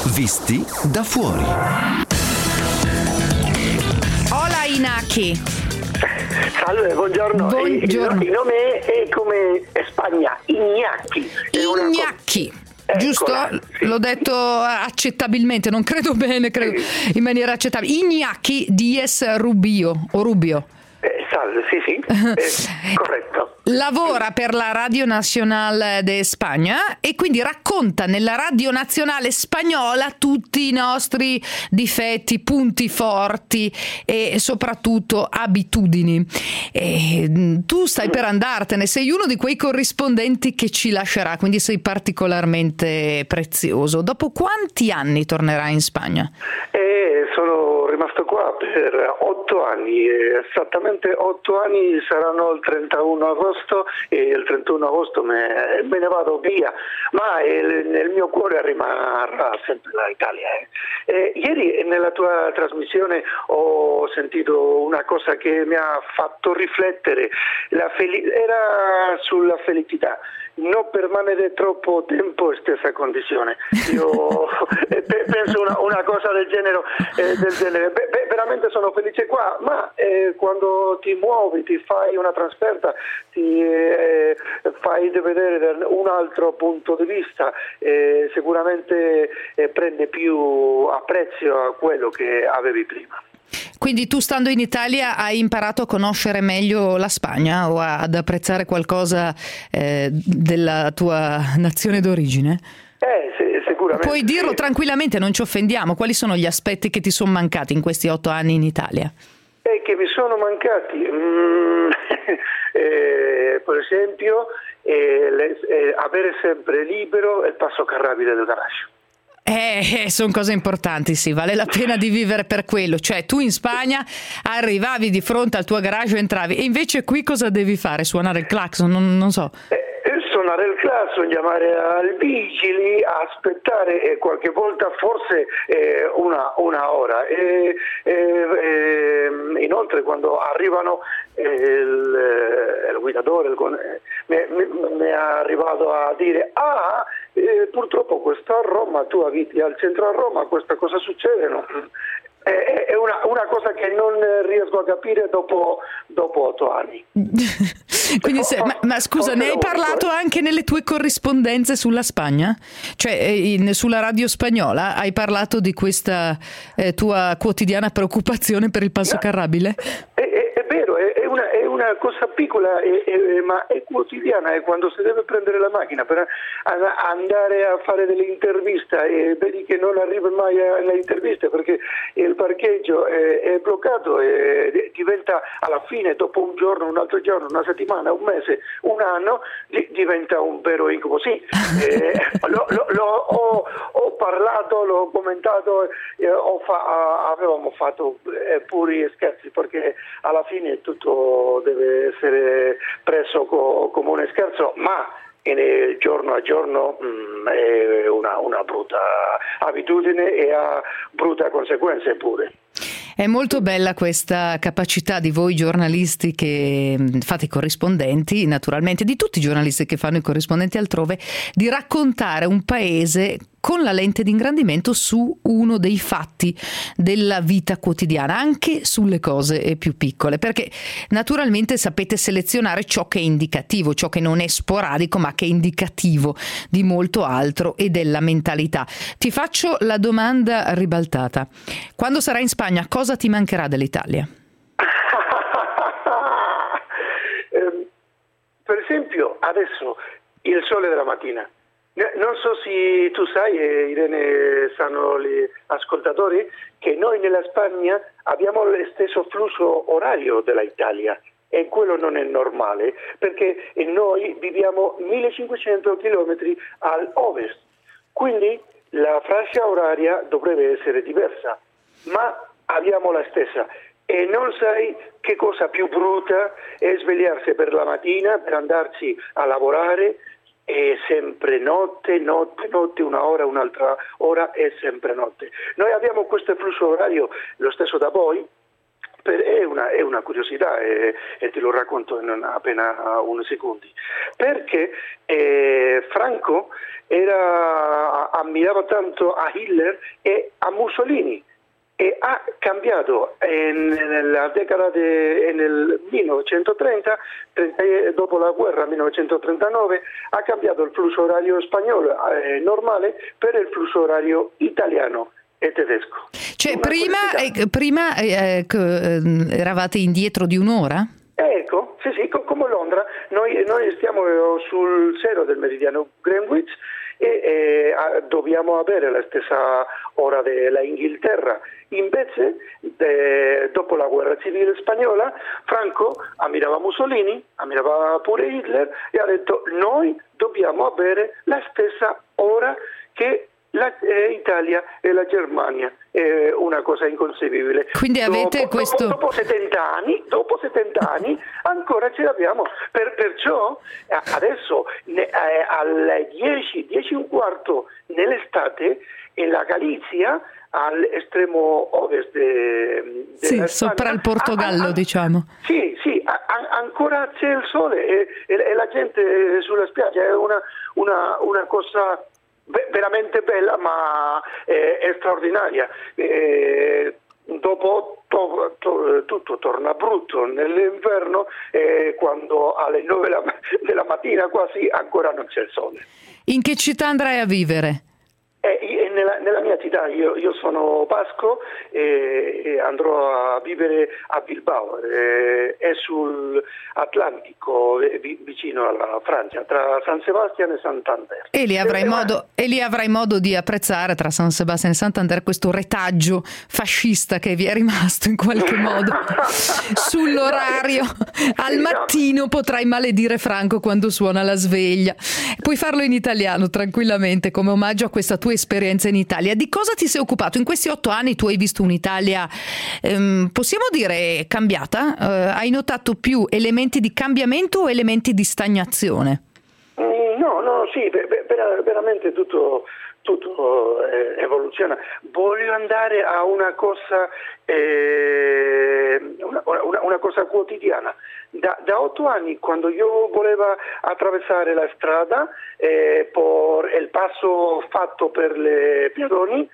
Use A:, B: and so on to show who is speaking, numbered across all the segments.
A: Visti da fuori.
B: Hola Inaki.
C: Salve, buongiorno.
B: Buongiorno.
C: Il nome è come Spagna, Iñaki.
B: Iñaki. Giusto?
C: Sì.
B: L'ho detto accettabilmente, non credo bene, credo in maniera accettabile. Iñaki Díez Rubio o Rubio.
C: Salve, sì, corretto.
B: Lavora per la Radio Nacional de España e quindi racconta nella Radio Nazionale Spagnola tutti i nostri difetti, punti forti e soprattutto abitudini. E tu stai per andartene, sei uno di quei corrispondenti che ci lascerà, quindi sei particolarmente prezioso. Dopo quanti anni tornerai in Spagna?
C: Sono rimasto qua per 8 anni, esattamente 8 anni, saranno il 31 agosto e il 31 agosto me ne vado via, ma nel mio cuore rimarrà sempre l'Italia. Ieri nella tua trasmissione ho sentito una cosa che mi ha fatto riflettere, era sulla felicità. Non permanere troppo tempo in stessa condizione. Io penso una cosa del genere. Veramente sono felice qua, ma quando ti muovi, ti fai una trasferta, ti fai vedere un altro punto di vista, sicuramente prende più apprezzo a quello che avevi prima.
B: Quindi tu, stando in Italia, hai imparato a conoscere meglio la Spagna o ad apprezzare qualcosa della tua nazione d'origine?
C: Sicuramente.
B: Puoi dirlo
C: sì.
B: Tranquillamente, non ci offendiamo. Quali sono gli aspetti che ti sono mancati in questi 8 anni in Italia?
C: Che mi sono mancati, per esempio, avere sempre libero il passo carrabile del garage.
B: Sono cose importanti, sì, vale la pena di vivere per quello. Cioè, tu in Spagna arrivavi di fronte al tuo garage, entravi, e invece qui cosa devi fare? Suonare il clacson? Non so.
C: Suonare il clacson, chiamare al vigili, aspettare qualche volta forse una ora. Inoltre quando arrivano il guidatore mi è arrivato a dire purtroppo questo a Roma, tu abiti al centro a Roma, questa cosa succede, no? È una cosa che non riesco a capire dopo 8 anni.
B: Quindi ma scusa, ne hai parlato anche nelle tue corrispondenze sulla Spagna? Cioè sulla radio spagnola hai parlato di questa tua quotidiana preoccupazione per il passo carrabile?
C: È vero, è una cosa piccola, ma è quotidiana, è quando si deve prendere la macchina per andare a fare delle interviste e vedi che non arriva mai alle interviste perché il parcheggio è bloccato e diventa alla fine, dopo un giorno, un altro giorno, una settimana, un mese, un anno, diventa un vero incubo. Sì, ho parlato, l'ho commentato, avevamo fatto puri scherzi perché alla fine tutto deve essere preso come un scherzo, ma giorno a giorno è una brutta abitudine e ha brutte conseguenze pure.
B: È molto bella questa capacità di voi giornalisti che fate i corrispondenti, naturalmente di tutti i giornalisti che fanno i corrispondenti altrove, di raccontare un paese con la lente di ingrandimento su uno dei fatti della vita quotidiana, anche sulle cose più piccole, perché naturalmente sapete selezionare ciò che è indicativo, ciò che non è sporadico ma che è indicativo di molto altro e della mentalità. Ti faccio la domanda ribaltata: quando sarai in Spagna, cosa ti mancherà dell'Italia?
C: Per esempio adesso il sole della mattina. Non so se tu sai, Irene, sanno gli ascoltatori, che noi nella Spagna abbiamo lo stesso flusso orario dell'Italia e quello non è normale perché noi viviamo 1500 chilometri all'ovest, quindi la fascia oraria dovrebbe essere diversa, ma abbiamo la stessa. E non sai che cosa più brutta è svegliarsi per la mattina per andarci a lavorare. È sempre notte, una ora, un'altra ora, è sempre notte. Noi abbiamo questo flusso orario, lo stesso da voi, è una curiosità e te lo racconto in appena uno secondi. Perché Franco era ammirava tanto a Hitler e a Mussolini, e ha cambiato nella decada nel 1930, dopo la guerra 1939, ha cambiato il flusso orario spagnolo normale per il flusso orario italiano e tedesco.
B: Cioè prima eravate indietro di un'ora?
C: Ecco, sì, come Londra, noi stiamo sul zero del meridiano Greenwich e dobbiamo avere la stessa ora della Inghilterra. Invece, dopo la guerra civile spagnola, Franco ammirava Mussolini, ammirava pure Hitler e ha detto: noi dobbiamo avere la stessa ora che l'Italia e la Germania. È una cosa inconcepibile.
B: Quindi avete
C: dopo 70 anni ancora ce l'abbiamo. Perciò adesso alle 10:15 nell'estate in la Galizia, all'estremo ovest della
B: sopra il Portogallo, diciamo.
C: Sì, ancora c'è il sole e la gente sulla spiaggia. È una cosa veramente bella, ma è straordinaria. Dopo tutto torna brutto nell'inverno, quando alle 9 della mattina quasi ancora non c'è il sole.
B: In che città andrai a vivere?
C: Nella mia città, io sono basco e andrò a vivere a Bilbao, è sull'Atlantico, vicino alla Francia, tra San Sebastian e Santander.
B: E lì avrai modo di apprezzare, tra San Sebastian e Santander, questo retaggio fascista che vi è rimasto in qualche modo sull'orario. Al mattino potrai maledire Franco quando suona la sveglia. Puoi farlo in italiano tranquillamente, come omaggio a questa tua esperienza in Italia. Di cosa ti sei occupato? In questi 8 anni tu hai visto un'Italia, possiamo dire, cambiata? Hai notato più elementi di cambiamento o elementi di stagnazione?
C: No, sì, veramente tutto evoluziona. Voglio andare a una cosa quotidiana. Da 8 anni, quando io volevo attraversare la strada per il passo fatto per le pedoni,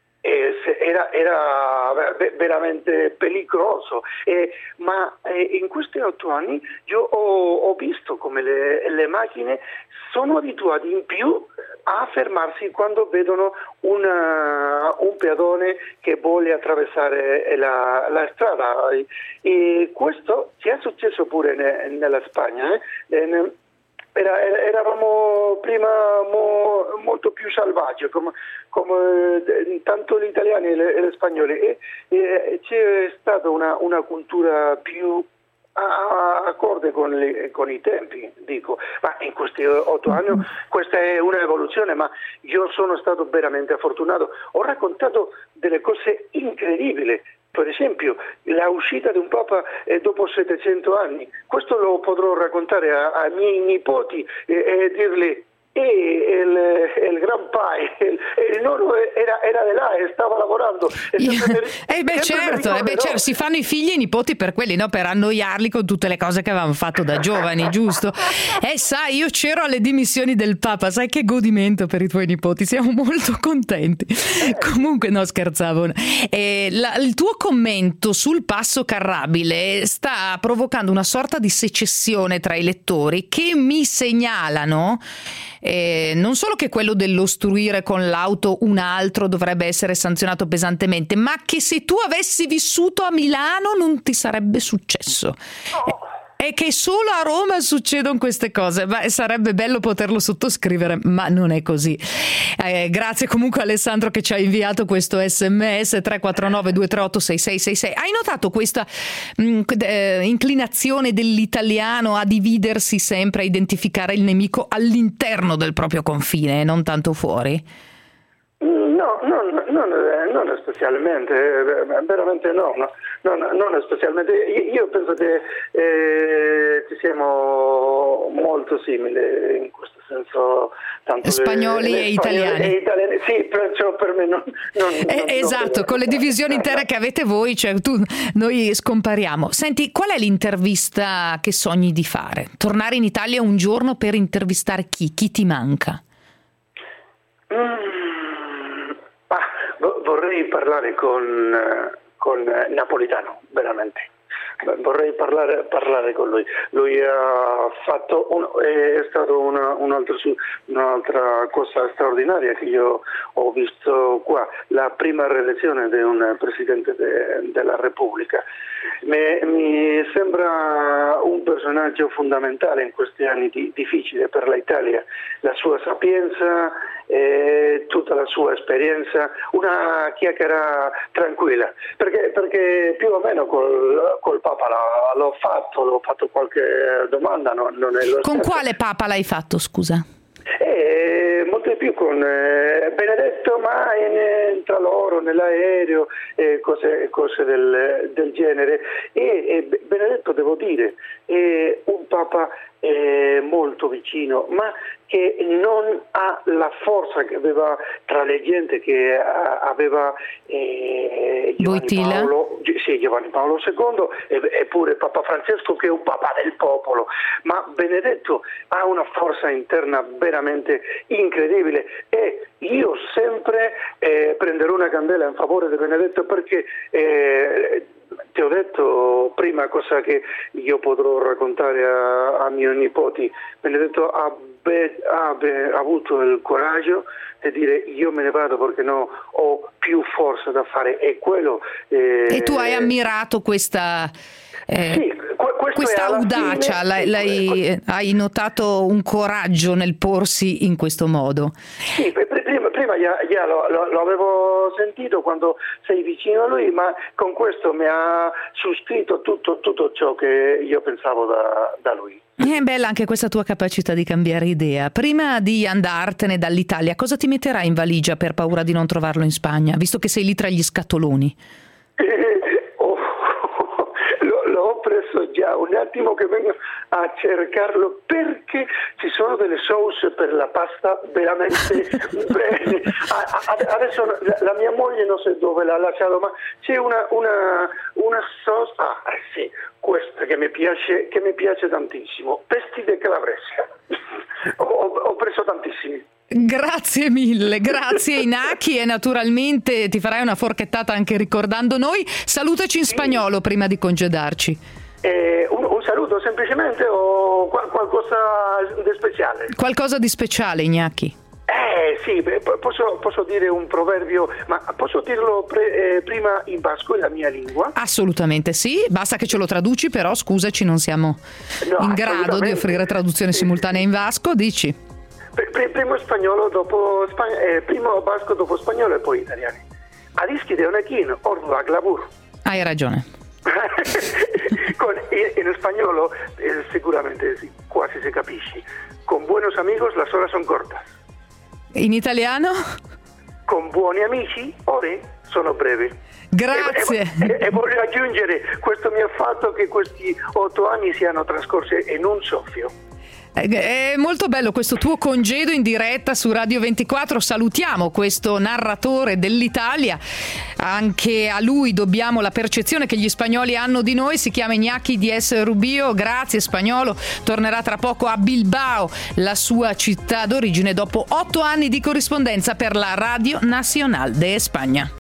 C: era veramente pericoloso, ma in questi 8 anni io ho visto come le macchine sono abituate in più a fermarsi quando vedono un pedone che vuole attraversare la strada, e questo ci è successo pure nella Spagna. Eravamo prima molto più selvaggi, come tanto gli italiani e gli spagnoli, e c'è stata una cultura più accorde con i tempi, dico. Ma in questi 8 anni questa è un'evoluzione, ma io sono stato veramente fortunato. Ho raccontato delle cose incredibili. Per esempio, la uscita di un Papa dopo 700 anni. Questo lo potrò raccontare ai miei nipoti e dirgli: il grandpa, il nonno era di là e stava lavorando.
B: Certo, si fanno i figli e i nipoti per quelli, no? Per annoiarli con tutte le cose che avevamo fatto da giovani, giusto? Sai, io c'ero alle dimissioni del Papa, sai che godimento per i tuoi nipoti, siamo molto contenti. Comunque, no, scherzavo. Il tuo commento sul passo carrabile sta provocando una sorta di secessione tra i lettori che mi segnalano non solo che quello dell'ostruire con l'auto un altro dovrebbe essere sanzionato pesantemente, ma che se tu avessi vissuto a Milano non ti sarebbe successo. È che solo a Roma succedono queste cose. Beh, sarebbe bello poterlo sottoscrivere, ma non è così. Grazie comunque Alessandro che ci ha inviato questo SMS 349 238 6666. Hai notato questa inclinazione dell'italiano a dividersi sempre, a identificare il nemico all'interno del proprio confine e non tanto fuori?
C: No, non specialmente, veramente no, non specialmente. Io penso che ci siamo molto simili in questo senso, tanto
B: spagnoli e italiani.
C: Sì, perciò per me non
B: esatto, con le divisioni intere che avete voi, cioè noi scompariamo. Senti, qual è l'intervista che sogni di fare? Tornare in Italia un giorno per intervistare chi? Chi ti manca?
C: vorrei parlare con Napolitano, veramente. Vorrei parlare con lui. Lui è stato un'altra cosa straordinaria che io ho visto qua, la prima reelezione di un Presidente della Repubblica. Mi sembra un personaggio fondamentale in questi anni difficili per l'Italia, la sua sapienza e tutta la sua esperienza, una chiacchiera tranquilla, perché più o meno col Papa l'ho fatto qualche domanda, non è lo
B: Con
C: stesso.
B: quale Papa l'hai fatto, scusa?
C: Molto di più con Benedetto, ma tra loro nell'aereo, cose del genere. E Benedetto, devo dire, è un Papa molto vicino, ma che non ha la forza che aveva tra le gente che aveva Giovanni Paolo II eppure Papa Francesco, che è un Papa del popolo. Ma Benedetto ha una forza interna veramente incredibile, e io sempre prenderò una candela in favore di Benedetto, perché ti ho detto prima cosa che io potrò raccontare a miei nipoti. Benedetto ha avuto il coraggio di dire: io me ne vado perché no, ho più forza da fare, e quello
B: e tu hai ammirato questa questa audacia, hai notato un coraggio nel porsi in questo modo.
C: Sì, prima già lo avevo sentito quando sei vicino a lui, ma con questo mi ha suscritto tutto ciò che io pensavo da lui.
B: È bella anche questa tua capacità di cambiare idea. Prima di andartene dall'Italia, cosa ti metterai in valigia per paura di non trovarlo in Spagna, visto che sei lì tra gli scatoloni?
C: L'ho preso già, un attimo che vengo a cercarlo, perché ci sono delle sauce per la pasta veramente bene. Adesso la mia moglie non so dove l'ha lasciato, ma c'è una sauce, sì, questa che mi piace tantissimo, pesti de calabrese. Ho preso tantissimi.
B: Grazie mille, grazie Inaki, e naturalmente ti farai una forchettata anche ricordando noi. Salutaci in spagnolo prima di congedarci.
C: Un saluto semplicemente, o qualcosa di speciale?
B: Qualcosa di speciale, Inaki.
C: Sì, posso dire un proverbio, ma posso dirlo prima in basco, la mia lingua?
B: Assolutamente sì, basta che ce lo traduci, però scusaci, non siamo in grado di offrire traduzione simultanea in vasco, dici?
C: Primo spagnolo primo basco dopo spagnolo e poi italiano. A rischi di Onekin, Ordua Glavur.
B: Hai ragione.
C: In spagnolo sicuramente sì, quasi si capisce. Con buenos amigos las horas son cortas.
B: In italiano?
C: Con buoni amici ore sono brevi.
B: Grazie.
C: E voglio aggiungere, questo mi ha fatto che questi 8 anni siano trascorsi in un soffio.
B: È molto bello questo tuo congedo in diretta su Radio 24. Salutiamo questo narratore dell'Italia, anche a lui dobbiamo la percezione che gli spagnoli hanno di noi. Si chiama Iñaki Diez Rubio. Grazie spagnolo, tornerà tra poco a Bilbao, la sua città d'origine, dopo 8 anni di corrispondenza per la Radio Nacional de España.